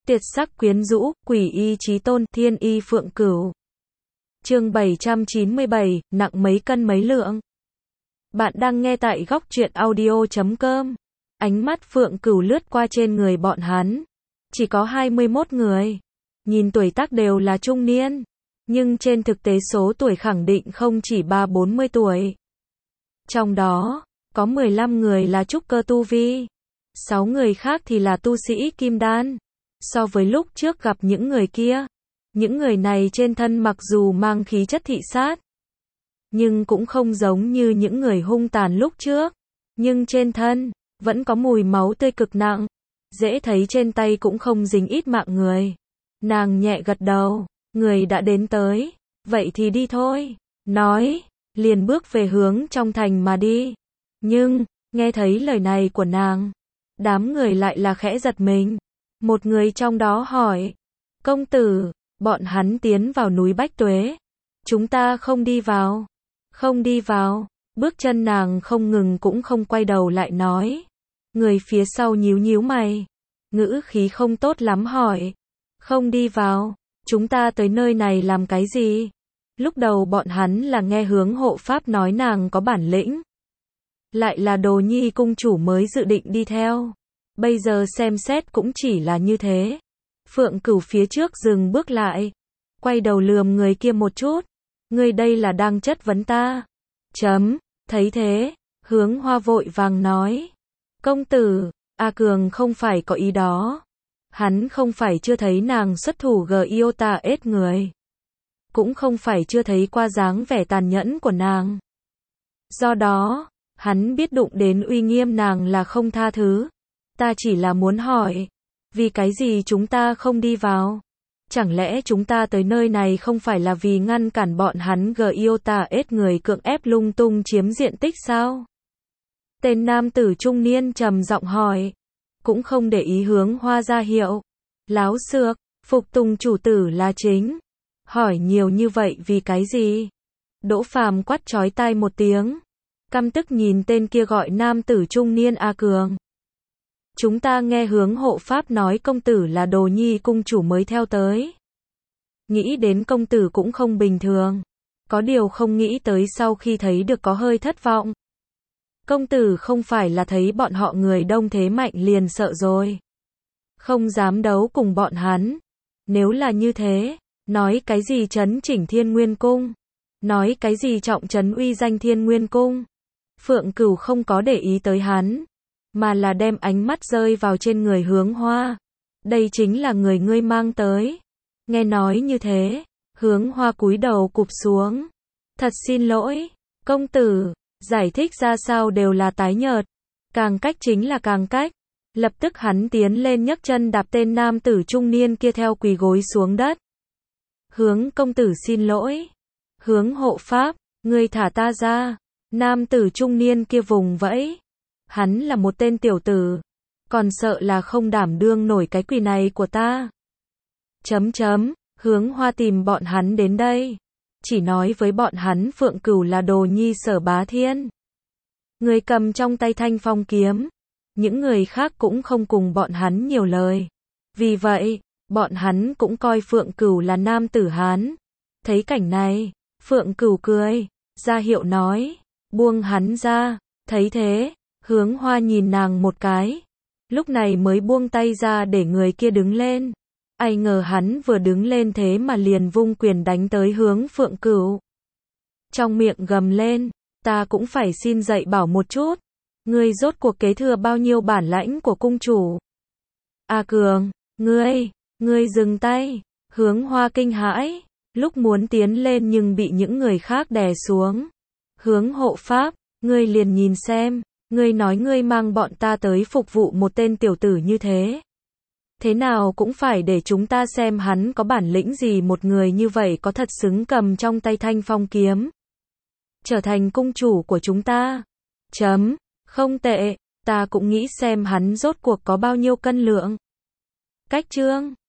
Tuyệt sắc quyến rũ, quỷ y chí tôn, thiên y phượng cửu. Chương 797, nặng mấy cân mấy lượng. Bạn đang nghe tại góc truyện audio.com. Ánh mắt Phượng Cửu lướt qua trên người bọn hắn. Chỉ có 21 người. Nhìn tuổi tác đều là trung niên. Nhưng trên thực tế số tuổi khẳng định không chỉ 30-40 tuổi. Trong đó, có 15 người là trúc cơ tu vi. 6 người khác thì là tu sĩ kim đan. So với lúc trước gặp những người kia, những người này trên thân mặc dù mang khí chất thị sát, nhưng cũng không giống như những người hung tàn lúc trước. Nhưng trên thân, vẫn có mùi máu tươi cực nặng. Dễ thấy trên tay cũng không dính ít mạng người. Nàng nhẹ gật đầu, người đã đến tới, vậy thì đi thôi. Nói, liền bước về hướng trong thành mà đi. Nhưng, nghe thấy lời này của nàng, đám người lại là khẽ giật mình. Một người trong đó hỏi, công tử, bọn hắn tiến vào núi Bách Tuế. Chúng ta không đi vào. Không đi vào. Bước chân nàng không ngừng cũng không quay đầu lại nói. Người phía sau nhíu nhíu mày. Ngữ khí không tốt lắm hỏi. Không đi vào. Chúng ta tới nơi này làm cái gì? Lúc đầu bọn hắn là nghe hướng hộ pháp nói nàng có bản lĩnh. Lại là Đồ Nhi cung chủ mới dự định đi theo. Bây giờ xem xét cũng chỉ là như thế. Phượng Cửu phía trước dừng bước lại. Quay đầu lườm người kia một chút. Ngươi đây là đang chất vấn ta. Thấy thế, Hướng Hoa vội vàng nói. Công tử, A Cường không phải có ý đó. Hắn không phải chưa thấy nàng xuất thủ Giota ết người. Cũng không phải chưa thấy qua dáng vẻ tàn nhẫn của nàng. Do đó, hắn biết đụng đến uy nghiêm nàng là không tha thứ. Ta chỉ là muốn hỏi, vì cái gì chúng ta không đi vào? Chẳng lẽ chúng ta tới nơi này không phải là vì ngăn cản bọn hắn Giota ết người cưỡng ép lung tung chiếm diện tích sao? Tên nam tử trung niên trầm giọng hỏi, cũng không để ý Hướng Hoa ra hiệu. Láo xược, phục tùng chủ tử là chính. Hỏi nhiều như vậy vì cái gì? Đỗ Phàm quát chói tai một tiếng, căm tức nhìn tên kia gọi nam tử trung niên A Cường. Chúng ta nghe Hướng hộ pháp nói công tử là Đồ Nhi cung chủ mới theo tới. Nghĩ đến công tử cũng không bình thường. Có điều không nghĩ tới sau khi thấy được có hơi thất vọng. Công tử không phải là thấy bọn họ người đông thế mạnh liền sợ rồi. Không dám đấu cùng bọn hắn. Nếu là như thế, nói cái gì trấn chỉnh Thiên Nguyên Cung. Nói cái gì trọng trấn uy danh Thiên Nguyên Cung. Phượng Cửu không có để ý tới hắn, mà là đem ánh mắt rơi vào trên người Hướng Hoa. Đây chính là người ngươi mang tới. Nghe nói như thế, Hướng Hoa cúi đầu cụp xuống. Thật xin lỗi, công tử, giải thích ra sao đều là tái nhợt. Càng cách chính là càng cách. Lập tức hắn tiến lên nhấc chân đạp tên nam tử trung niên kia theo quỳ gối xuống đất. Hướng công tử xin lỗi. Hướng hộ pháp, ngươi thả ta ra. Nam tử trung niên kia vùng vẫy. Hắn là một tên tiểu tử, còn sợ là không đảm đương nổi cái quỳ này của ta. Hướng Hoa tìm bọn hắn đến đây. Chỉ nói với bọn hắn Phượng Cửu là Đồ Nhi Sở Bá Thiên. Người cầm trong tay Thanh Phong kiếm. Những người khác cũng không cùng bọn hắn nhiều lời. Vì vậy, bọn hắn cũng coi Phượng Cửu là nam tử Hán. Thấy cảnh này, Phượng Cửu cười, ra hiệu nói, buông hắn ra. Thấy thế, Hướng Hoa nhìn nàng một cái, lúc này mới buông tay ra để người kia đứng lên. Ai ngờ hắn vừa đứng lên thế mà liền vung quyền đánh tới hướng Phượng Cửu. Trong miệng gầm lên, ta cũng phải xin dạy bảo một chút. Ngươi rốt cuộc kế thừa bao nhiêu bản lãnh của cung chủ? A Cường, ngươi dừng tay. Hướng Hoa kinh hãi, lúc muốn tiến lên nhưng bị những người khác đè xuống. Hướng hộ pháp, ngươi liền nhìn xem. Ngươi nói ngươi mang bọn ta tới phục vụ một tên tiểu tử như thế. Thế nào cũng phải để chúng ta xem hắn có bản lĩnh gì, một người như vậy có thật xứng cầm trong tay Thanh Phong kiếm. Trở thành cung chủ của chúng ta. Không tệ, ta cũng nghĩ xem hắn rốt cuộc có bao nhiêu cân lượng. Cách chương